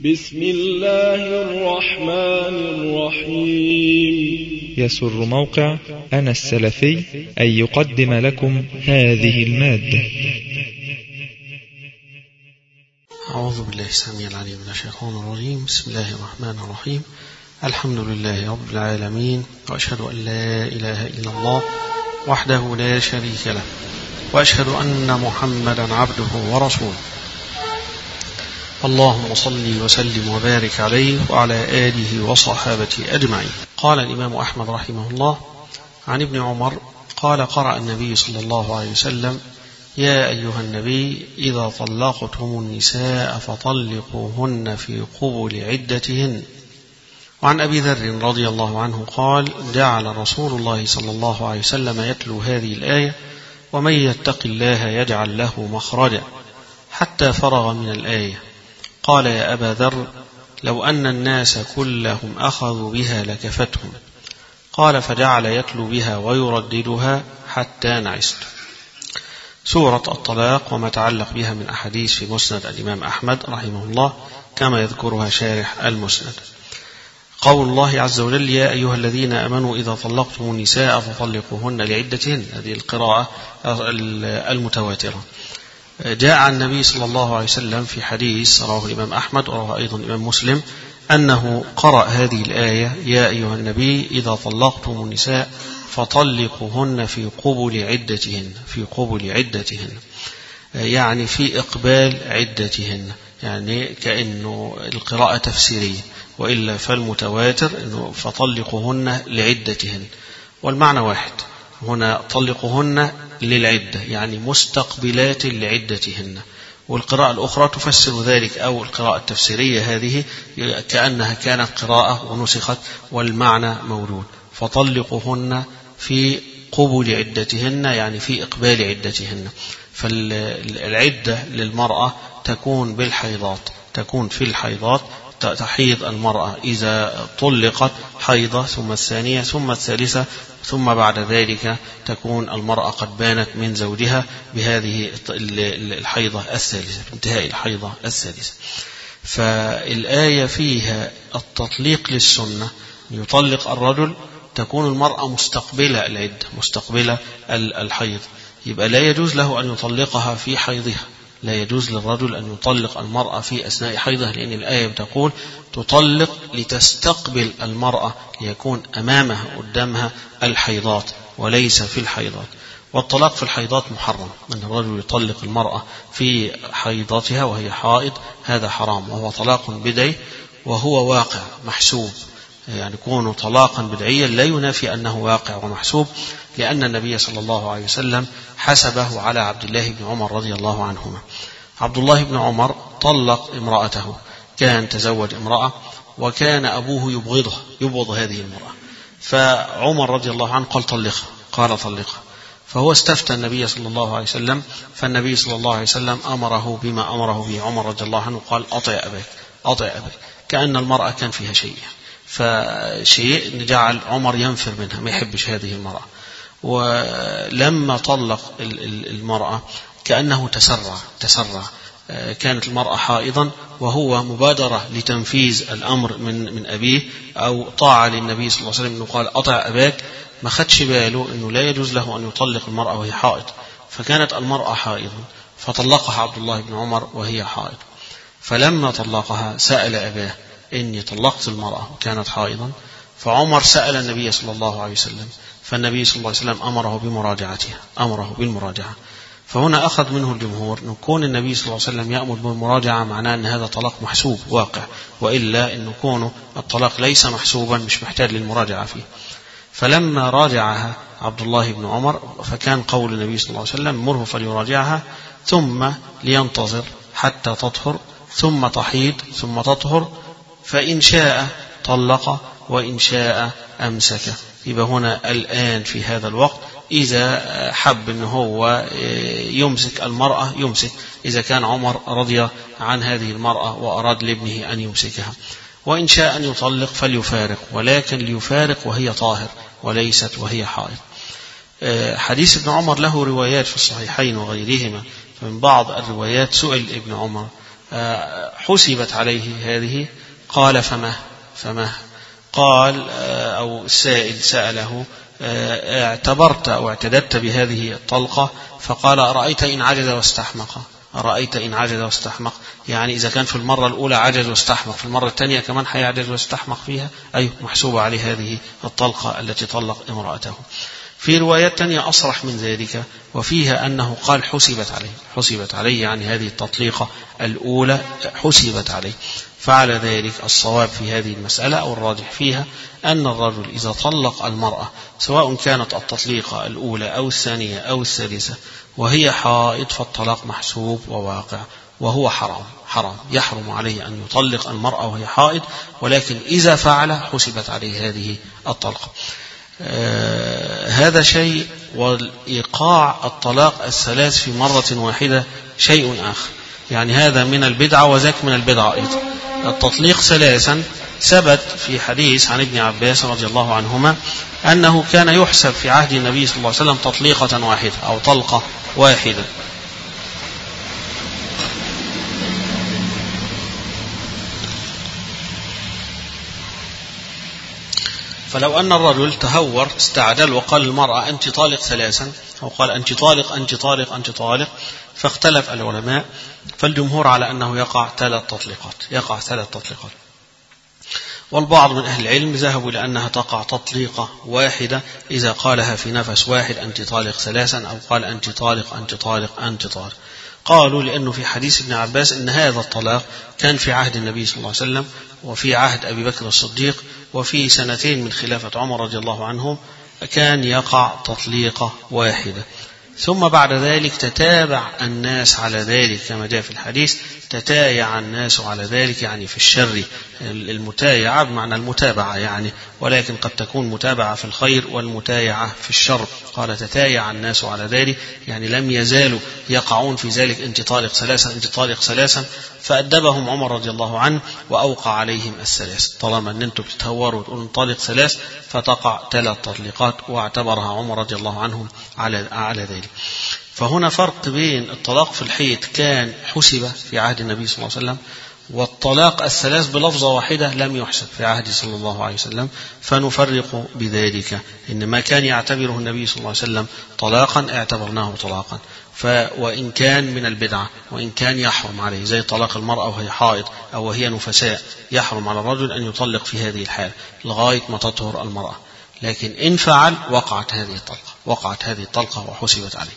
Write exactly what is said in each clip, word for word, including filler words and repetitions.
بسم الله الرحمن الرحيم. يسر موقع أنا السلفي أن يقدم لكم هذه المادة. أعوذ بالله السميع العليم من الشيطان الرجيم. بسم الله الرحمن الرحيم. الحمد لله رب العالمين، وأشهد أن لا إله إلا الله وحده لا شريك له، وأشهد أن محمدا عبده ورسوله. اللهم صل وسلم وبارك عليه وعلى آله وصحابته أجمعين. قال الإمام أحمد رحمه الله عن ابن عمر قال: قرأ النبي صلى الله عليه وسلم: يا أيها النبي إذا طلقتم النساء فطلقوهن في قبل عدتهن. وعن أبي ذر رضي الله عنه قال: جعل رسول الله صلى الله عليه وسلم يتلو هذه الآية: ومن يتق الله يجعل له مخرجا، حتى فرغ من الآية. قال: يا أبا ذر، لو أن الناس كلهم أخذوا بها لكفتهم. قال: فجعل يتلو بها ويرددها حتى نعست. سورة الطلاق وما تعلق بها من أحاديث في مسند الإمام أحمد رحمه الله كما يذكرها شارح المسند. قول الله عز وجل: يا أيها الذين آمنوا إذا طلقتم النساء فطلقوهن لعدتهن، هذه القراءة المتواترة. جاء عن النبي صلى الله عليه وسلم في حديث رواه الإمام أحمد ورواه أيضا الإمام مسلم أنه قرأ هذه الآية: يا أيها النبي إذا طلقتم النساء فطلقوهن في قبل عدتهن، في قبل عدتهن يعني في إقبال عدتهن، يعني كأنه القراءة تفسيرية، وإلا فالمتواتر إنه فطلقوهن لعدتهن، والمعنى واحد. هنا طلقوهن للعدة يعني مستقبلات لعدتهن، والقراءة الأخرى تفسر ذلك، أو القراءة التفسيرية هذه كأنها كانت قراءة ونسخت والمعنى موجود. فطلقوهن في قبل عدتهن يعني في إقبال عدتهن. فالعدة للمرأة تكون بالحيضات، تكون في الحيضات، تحيض المرأة إذا طلقت حيضة، ثم الثانية، ثم الثالثة، ثم بعد ذلك تكون المرأة قد بانت من زوجها بهذه الحيضة الثالثة، انتهاء الحيضة الثالثة. فالآية فيها التطليق للسنة، يطلق الرجل تكون المرأة مستقبلة العدة، مستقبلة الحيض، يبقى لا يجوز له أن يطلقها في حيضها، لا يجوز للرجل أن يطلق المرأة في أثناء حيضها، لأن الآية بتقول تطلق لتستقبل المرأة، ليكون أمامها قدامها الحيضات وليس في الحيضات. والطلاق في الحيضات محرم، أن الرجل يطلق المرأة في حيضتها وهي حائض، هذا حرام، وهو طلاق بدعي، وهو واقع محسوب، يعني يكون طلاقا بدعيا لا ينافي أنه واقع ومحسوب، لأن النبي صلى الله عليه وسلم حسبه على عبد الله بن عمر رضي الله عنهما. عبد الله بن عمر طلق امرأته، كان تزوج امرأة وكان أبوه يبغضها، يبغض هذه المرأة، فعمر رضي الله عنه قال طلقها، قال طلقها، فهو استفتى النبي صلى الله عليه وسلم، فالنبي صلى الله عليه وسلم أمره بما أمره به عمر رضي الله عنه، قال أطع أباك، أطع أباك، كأن المرأة كان فيها شيء، فشيء جعل عمر ينفر منها، ما يحبش هذه المرأة. ولما طلق المرأة كأنه تسرع تسرع كانت المرأة حائضا، وهو مبادرة لتنفيذ الأمر من من أبيه، أو طاعة للنبي صلى الله عليه وسلم أنه قال أطع أباك، ما خدش باله أنه لا يجوز له أن يطلق المرأة وهي حائض، فكانت المرأة حائضا، فطلقها عبد الله بن عمر وهي حائض. فلما طلقها سأل أباه: إني طلقت المرأة وكانت حائضا. فعمر سأل النبي صلى الله عليه وسلم، فالنبي صلى الله عليه وسلم أمره بمراجعتها، أمره بالمراجعة. فهنا أخذ منه الجمهور أن كون النبي صلى الله عليه وسلم يأمر بالمراجعة معناه أن هذا طلاق محسوب واقع، وإلا أن كونه الطلاق ليس محسوبا مش محتاج للمراجعة فيه. فلما راجعها عبد الله بن عمر، فكان قول النبي صلى الله عليه وسلم: مره فليراجعها ثم لينتظر حتى تطهر، ثم تحيض، ثم تطهر، فإن شاء طلق وإن شاء أمسك. يبقى هنا الآن في هذا الوقت إذا حب أنه هو يمسك المرأة يمسك، إذا كان عمر رضي عن هذه المرأة وأراد لابنه أن يمسكها، وإن شاء أن يطلق فليفارق، ولكن ليفارق وهي طاهر وليست وهي حائض. حديث ابن عمر له روايات في الصحيحين وغيرهما، فمن بعض الروايات سئل ابن عمر حسبت عليه هذه. قال فما فما قال أو السائل سأله اعتبرت أو اعتددت بهذه الطلقة؟ فقال أرأيت إن عجز واستحمق. أرأيت إن عجز واستحمق، يعني إذا كان في المرة الأولى عجز واستحمق، في المرة الثانية كمان حيعجز واستحمق فيها، أي محسوبة عليه هذه الطلقة التي طلق امرأته. في روايات تانية أصرح من ذلك، وفيها أنه قال حسبت عليه. حسبت عليه يعني هذه التطليقة الأولى حسبت عليه. فعلى ذلك الصواب في هذه المسألة أو الراجح فيها أن الرجل إذا طلق المرأة سواء كانت التطليقة الأولى أو الثانية أو الثالثة وهي حائض فالطلاق محسوب وواقع، وهو حرام حرام يحرم عليه أن يطلق المرأة وهي حائض، ولكن إذا فعل حسبت عليه هذه الطلقة. آه هذا شيء، وإيقاع الطلاق الثلاث في مرة واحدة شيء آخر، يعني هذا من البدعة وذاك من البدعة أيضا. التطليق ثلاثا ثبت في حديث عن ابن عباس رضي الله عنهما أنه كان يحسب في عهد النبي صلى الله عليه وسلم تطليقة واحدة أو طلقة واحدة. فلو أن الرجل تهور استعجل وقال للمرأة أنت طالق ثلاثا، أو قال أنت طالق أنت طالق أنت طالق، فاختلف العلماء، فالجمهور على أنه يقع ثلاث تطليقات يقع ثلاث تطليقات والبعض من أهل العلم ذهبوا إلى أنها تقع تطليقة واحدة إذا قالها في نفس واحد أنت طالق ثلاثا، أو قال أنت طالق أنت طالق أنت طالق. قالوا لأنه في حديث ابن عباس أن هذا الطلاق كان في عهد النبي صلى الله عليه وسلم وفي عهد أبي بكر الصديق وفي سنتين من خلافة عمر رضي الله عنهم كان يقع تطليقة واحدة، ثم بعد ذلك تتابع الناس على ذلك كما جاء في الحديث، تتايع الناس على ذلك، يعني في الشر المتايعة بمعنى المتابعة يعني، ولكن قد تكون متابعة في الخير والمتايعة في الشر. قال تتايع الناس على ذلك، يعني لم يزالوا يقعون في ذلك أنت طالق ثلاثا أنت طالق ثلاثا، فأدبهم عمر رضي الله عنه وأوقع عليهم الثلاث. طالما أن أنتم بتتهوروا وتقولوا طالق ثلاث فتقع ثلاث تطليقات، واعتبرها عمر رضي الله عنهم على على ذلك. فهنا فرق بين الطلاق في الحيض كان حسب في عهد النبي صلى الله عليه وسلم، والطلاق الثلاث بلفظة واحدة لم يحسب في عهد صلى الله عليه وسلم، فنفرق بذلك. إن ما كان يعتبره النبي صلى الله عليه وسلم طلاقا اعتبرناه طلاقا، وإن كان من البدعة وإن كان يحرم عليه، زي طلاق المرأة وهي حائض أو وهي نفساء، يحرم على الرجل أن يطلق في هذه الحال لغاية ما تطهر المرأة، لكن إن فعل وقعت هذه الطلقة وقعت هذه الطلقة وحسبت عليه.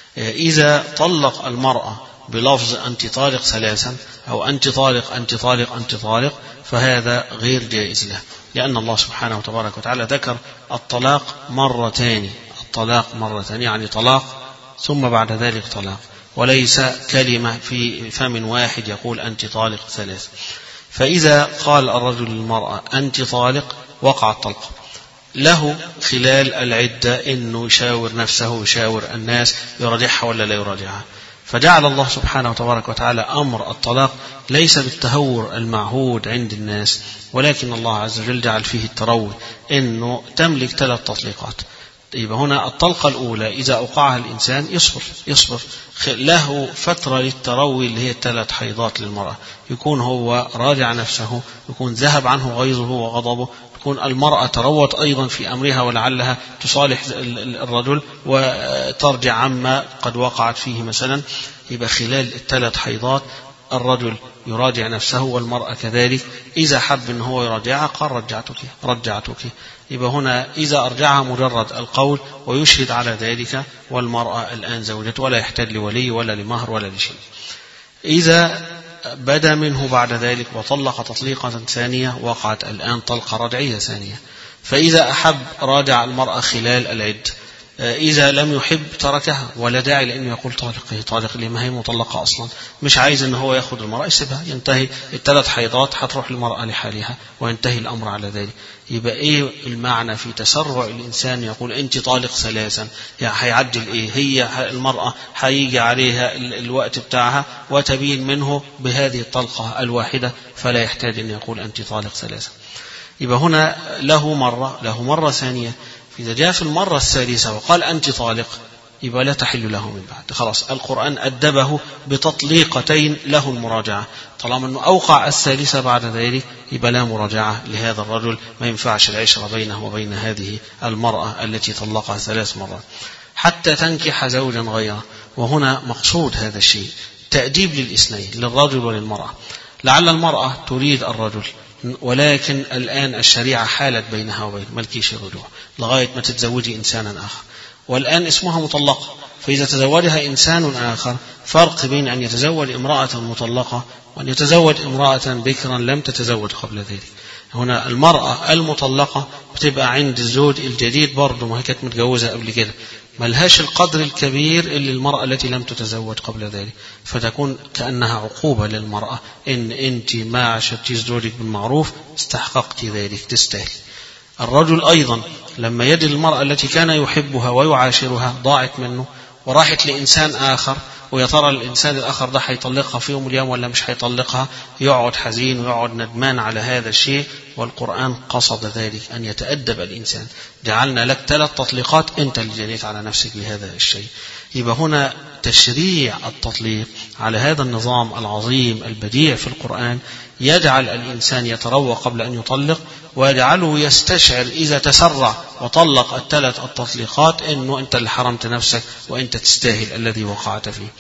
إذا طلق المرأة بلفظ أنت طالق ثلاثا أو أنت طالق أنت طالق أنت طالق فهذا غير جائز له، لأن الله سبحانه وتبارك وتعالى ذكر الطلاق مرتين الطلاق مرتين يعني طلاق ثم بعد ذلك طلاق، وليس كلمة في فم واحد يقول أنت طالق ثلاث. فإذا قال الرجل للمرأة أنت طالق وقع الطلق، له خلال العدة إنه يشاور نفسه ويشاور الناس يراجعها ولا لا يراجعها. فجعل الله سبحانه وتبارك وتعالى أمر الطلاق ليس بالتهور المعهود عند الناس، ولكن الله عز وجل جعل فيه التروي، إنه تملك ثلاث تطليقات. يبقى هنا الطلقة الأولى إذا أوقعها الإنسان يصبر يصبر له فترة للتروي اللي هي الثلاث حيضات للمرأة، يكون هو راجع نفسه، يكون ذهب عنه غيظه وغضبه، تكون المرأة تروت أيضا في أمرها ولعلها تصالح الرجل وترجع عما قد وقعت فيه مثلا. يبقى خلال الثلاث حيضات الرجل يراجع نفسه والمرأة كذلك. إذا حب أنه هو يراجعها قال رجعتك رجعتك يبقى هنا إذا أرجعها مجرد القول ويشهد على ذلك، والمرأة الآن زوجته ولا يحتاج لولي ولا لمهر ولا لشيء. إذا بدا منه بعد ذلك وطلق تطليقة ثانية وقعت الآن طلقة رجعية ثانية. فإذا أحب راجع المرأة خلال العد، إذا لم يحب تركها، ولا داعي لأنه يقول طالق هي طالق ليه ما هي مطلقة أصلا، مش عايز أنه هو يأخذ المرأة يسيبها، ينتهي الثلاث حيضات حتروح المرأة لحالها وينتهي الأمر على ذلك. يبقى إيه المعنى في تسرع الإنسان يقول أنت طالق ثلاثا؟ يعني هيعجل إيه؟ هي المرأة هيجي عليها الوقت بتاعها وتبين منه بهذه الطلقة الواحدة، فلا يحتاج أن يقول أنت طالق ثلاثا. يبقى هنا له مرة له مرة ثانية. إذا جاء في المرة الثالثة وقال أنت طالق يبقى لا تحل له من بعد. خلاص القرآن أدبه بتطليقتين له المراجعة، طالما أنه أوقع الثالثة بعد ذلك يبقى لا مراجعة لهذا الرجل، ما ينفعش العشرة بينه وبين هذه المرأة التي طلقها ثلاث مرات حتى تنكح زوجا غيره. وهنا مقصود هذا الشيء تأديب للإثنين، للرجل وللمرأة. لعل المرأة تريد الرجل، ولكن الآن الشريعة حالت بينها وبين ملكيش الرجوع لغاية ما تتزوجي إنسانا آخر، والآن اسمها مطلقة. فإذا تزوجها إنسان آخر فرق بين أن يتزوج امرأة مطلقة وأن يتزوج امرأة بكرا لم تتزوج قبل ذلك. هنا المرأة المطلقة بتبقى عند الزوج الجديد برضه، ما هي كانت متجوزة قبل كده، ملهاش القدر الكبير اللي المرأة التي لم تتزوج قبل ذلك، فتكون كأنها عقوبة للمرأة إن أنت ما عشرتي زوجك بالمعروف استحققت ذلك، تستاهل. الرجل أيضا لما يد المرأة التي كان يحبها ويعاشرها ضاعت منه وراحت لإنسان آخر، ويا ترى الإنسان الآخر ده هيطلقها في يوم اليوم ولا مش هيطلقها، يقعد حزين ويقعد ندمان على هذا الشيء. والقرآن قصد ذلك أن يتأدب الإنسان، جعلنا لك ثلاث تطليقات أنت اللي جنيت على نفسك بهذا الشيء. يبقى هنا تشريع التطليق على هذا النظام العظيم البديع في القرآن يجعل الإنسان يتروى قبل أن يطلق، ويجعله يستشعر إذا تسرع وطلق الثلاث التطليقات أنه أنت اللي حرمت نفسك وأنت تستاهل الذي وقعت فيه.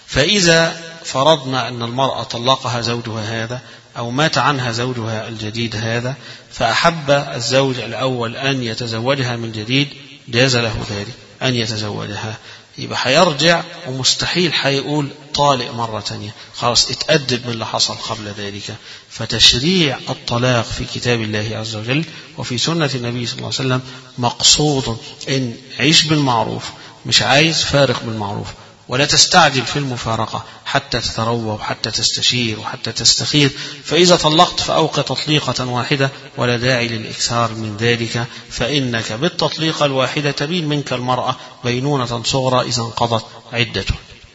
فإذا فرضنا أن المرأة طلقها زوجها هذا أو مات عنها زوجها الجديد هذا، فأحب الزوج الأول أن يتزوجها من جديد، جاز له ذلك أن يتزوجها. يبقى هيرجع ومستحيل هيقول طالق مرة تانية، خلاص اتأدب من اللي حصل قبل ذلك. فتشريع الطلاق في كتاب الله عز وجل وفي سنة النبي صلى الله عليه وسلم مقصود إن عيش بالمعروف، مش عايز فارق بالمعروف، ولا تستعجل في المفارقة حتى تتروى وحتى تستشير وحتى تستخير. فإذا طلقت فأوقع تطليقة واحدة ولا داعي للإكثار من ذلك، فإنك بالتطليقة الواحدة تبين منك المرأة بينونة صغرى إذا انقضت عدته.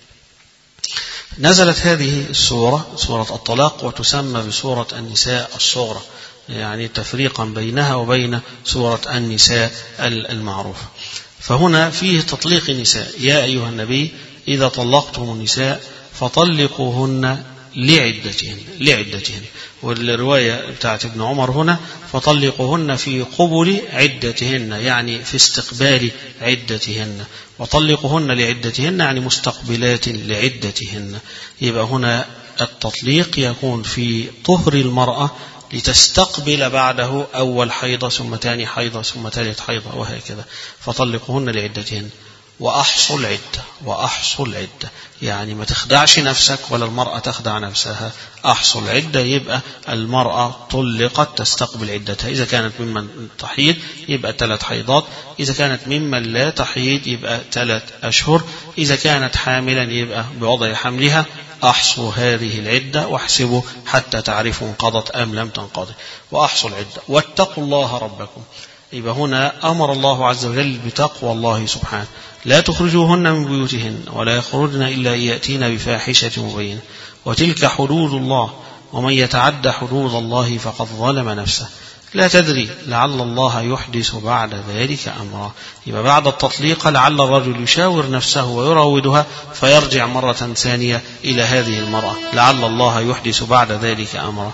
نزلت هذه السورة سورة الطلاق وتسمى بسورة النساء الصغرى، يعني تفريقا بينها وبين سورة النساء المعروفة. فهنا فيه تطليق النساء، يا أيها النبي إذا طلقتم النساء فطلقوهن لعدتهن لعدتهن والرواية بتاعت ابن عمر هنا فطلقوهن في قبل عدتهن، يعني في استقبال عدتهن، وطلقوهن لعدتهن يعني مستقبلات لعدتهن. يبقى هنا التطليق يكون في طهر المرأة لتستقبل بعده أول حيضة ثم ثاني حيضة ثم ثالث حيضة وهكذا. فطلقوهن لعدتهن وأحصوا العدة. وأحصوا العدة يعني ما تخدعش نفسك ولا المرأة تخدع نفسها. أحصوا العدة يبقى المرأة طلقت تستقبل عدتها، إذا كانت ممن تحيض يبقى ثلاث حيضات، إذا كانت ممن لا تحيض يبقى ثلاث أشهر، إذا كانت حاملا يبقى بوضع حملها. أحصوا هذه العدة واحسبوا حتى تعرفوا انقضت أم لم تنقضي. وأحصوا العدة واتقوا الله ربكم. يبقى هنا أمر الله عز وجل بتقوى الله سبحانه، لا تخرجوهن من بيوتهن ولا يخرجن إلا يأتين بفاحشة مبينة وتلك حدود الله ومن يتعد حدود الله فقد ظلم نفسه لا تدري لعل الله يحدث بعد ذلك أمرا. يبقى بعد التطليق لعل الرجل يشاور نفسه ويراودها فيرجع مرة ثانية إلى هذه المرأة، لعل الله يحدث بعد ذلك أمرا.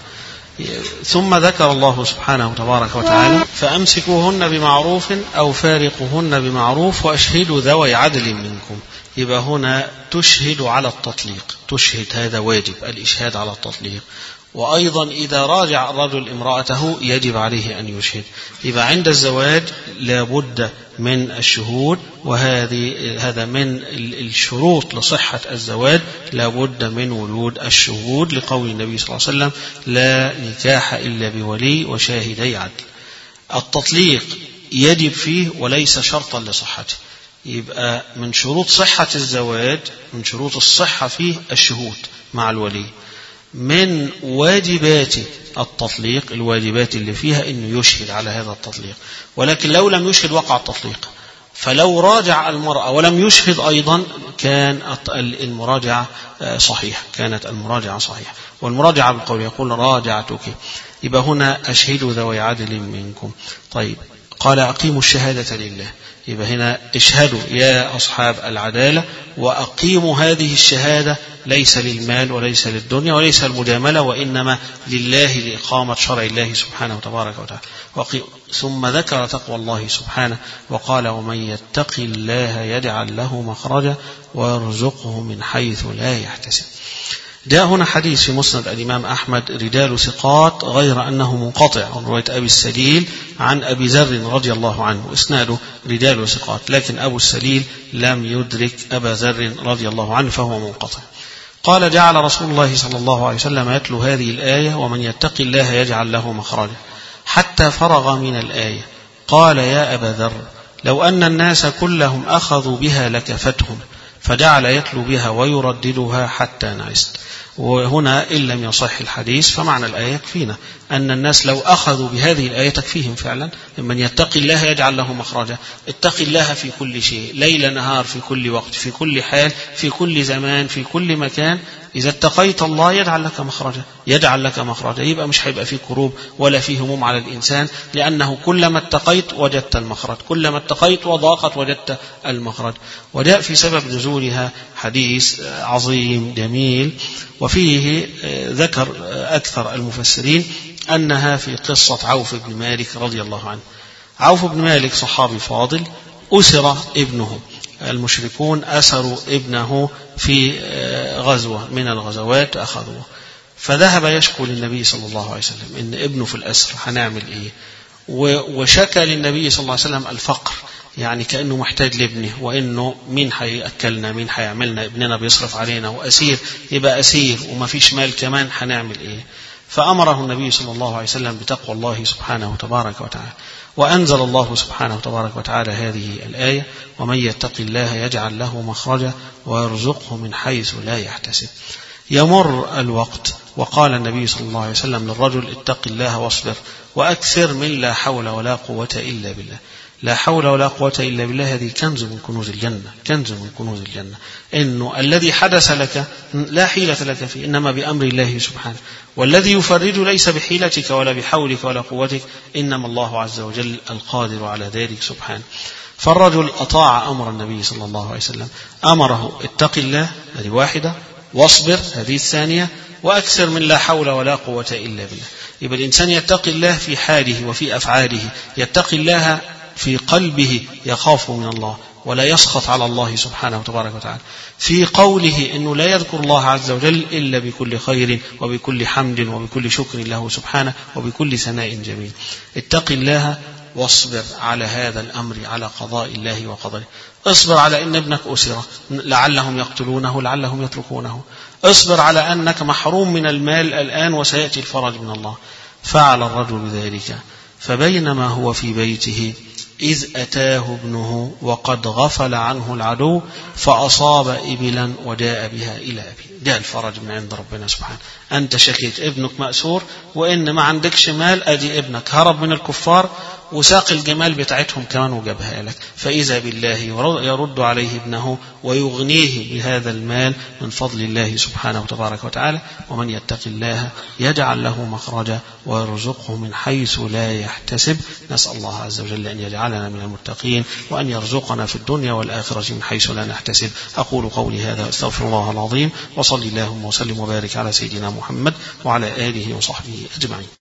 ثم ذكر الله سبحانه تبارك وتعالى فأمسكوهن بمعروف أو فارقوهن بمعروف وأشهدوا ذوي عدل منكم. يبقى هنا تشهد على التطليق، تشهد هذا واجب الإشهاد على التطليق. وأيضا إذا راجع الرجل امرأته يجب عليه أن يشهد. يبقى عند الزواج لابد من الشهود، وهذه هذا من الشروط لصحة الزواج، لابد من وجود الشهود لقول النبي صلى الله عليه وسلم لا نكاح إلا بولي وشاهدي عدل. التطليق يجب فيه وليس شرطا لصحته. يبقى من شروط صحة الزواج، من شروط الصحة فيه الشهود مع الولي. من واجبات التطليق الواجبات اللي فيها انه يشهد على هذا التطليق، ولكن لو لم يشهد وقع التطليق. فلو راجع المرأة ولم يشهد أيضا كان المراجعة صحيحة، كانت المراجعة صحيحة. والمراجعة بالقول يقول راجعتك. يبقى هنا أشهدوا ذوي عدل منكم. طيب قال أقيموا الشهادة لله. يبقى هنا اشهدوا يا أصحاب العدالة وأقيموا هذه الشهادة ليس للمال وليس للدنيا وليس المجاملة، وإنما لله لإقامة شرع الله سبحانه وتبارك وتعالى. ثم ذكر تقوى الله سبحانه وقال ومن يتق الله يجعل له مخرجا ويرزقه من حيث لا يحتسب. جاء هنا حديث في مسند الإمام أحمد رجال ثقات غير أنه منقطع عن رواية أبي السليل عن أبي ذر رضي الله عنه، إسناده رجال ثقات، لكن أبو السليل لم يدرك أبا ذر رضي الله عنه فهو منقطع. قال جعل رسول الله صلى الله عليه وسلم يتلو هذه الآية ومن يتق الله يجعل له مخرجا حتى فرغ من الآية. قال يا أبا ذر لو أن الناس كلهم أخذوا بها لكفتهم، فجعل يتلو بها ويرددها حتى نعست. وهنا إن لم يصح الحديث فمعنى الآية يكفينا أن الناس لو أخذوا بهذه الآية تكفيهم فعلا. من يتق الله يجعل له مخرجا، اتق الله في كل شيء، ليل نهار، في كل وقت، في كل حال، في كل زمان، في كل مكان. إذا اتقيت الله يجعل لك مخرجا، يجعل لك مخرجا، يبقى مش هيبقى فيه كروب ولا فيه هموم على الإنسان، لأنه كلما اتقيت وجدت المخرج، كلما اتقيت وضاقت وجدت المخرج. وجاء في سبب نزولها حديث عظيم جميل، وفيه ذكر أكثر المفسرين أنها في قصة عوف بن مالك رضي الله عنه. عوف بن مالك صحابي فاضل، أسر ابنه، المشركون أسروا ابنه في غزوة من الغزوات أخذوه، فذهب يشكو للنبي صلى الله عليه وسلم إن ابنه في الأسر هنعمل إيه، وشكى للنبي صلى الله عليه وسلم الفقر، يعني كأنه محتاج لابنه، وإنه مين هيأكلنا، مين هيعملنا، ابننا بيصرف علينا، وأسير يبقى أسير وما فيش مال كمان هنعمل إيه. فأمره النبي صلى الله عليه وسلم بتقوى الله سبحانه وتبارك وتعالى، وأنزل الله سبحانه وتبارك وتعالى هذه الآية ومن يتق الله يجعل له مخرجا ويرزقه من حيث لا يحتسب. يمر الوقت وقال النبي صلى الله عليه وسلم للرجل اتق الله واصبر وأكثر من لا حول ولا قوة إلا بالله. لا حول ولا قوة إلا بالله هذه كنز من كنوز الجنة، كنز من كنوز الجنة. إنه الذي حدث لك لا حيلة لك فيه، إنما بأمر الله سبحانه، والذي يفرج ليس بحيلتك ولا بحولك ولا قوتك، إنما الله عز وجل القادر على ذلك سبحانه. فالرجل أطاع أمر النبي صلى الله عليه وسلم، أمره اتق الله هذه واحدة، واصبر هذه الثانية، وأكثر من لا حول ولا قوة إلا بالله. يبقى الإنسان يتقي الله في حاله وفي أفعاله، يتقي الله في قلبه، يخاف من الله ولا يسخط على الله سبحانه وتبارك وتعالى، في قوله إنه لا يذكر الله عز وجل إلا بكل خير وبكل حمد وبكل شكر له سبحانه وبكل ثناء جميل. اتق الله واصبر على هذا الأمر، على قضاء الله وقدره. اصبر على أن ابنك أسر لعلهم يقتلونه لعلهم يتركونه، اصبر على أنك محروم من المال الآن وسيأتي الفرج من الله. فعل الرجل ذلك، فبينما هو في بيته إذ أتاه ابنه وقد غفل عنه العدو فأصاب إبلا وجاء بها إلى أبيه. جاء الفرج من عند ربنا سبحانه. أنت شكيت ابنك مأسور وإن ما عندكش مال، أدي ابنك هرب من الكفار وساق الجمال بتاعتهم كمان وجابها لك، فإذا بالله يرد عليه ابنه ويغنيه بهذا المال من فضل الله سبحانه وتبارك وتعالى. ومن يتق الله يجعل له مخرجا ويرزقه من حيث لا يحتسب. نسأل الله عز وجل أن يجعلنا من المتقين وأن يرزقنا في الدنيا والآخرة من حيث لا نحتسب. أقول قولي هذا أستغفر الله العظيم، وصلي اللهم وسلم وبارك على سيدنا محمد وعلى آله وصحبه أجمعين.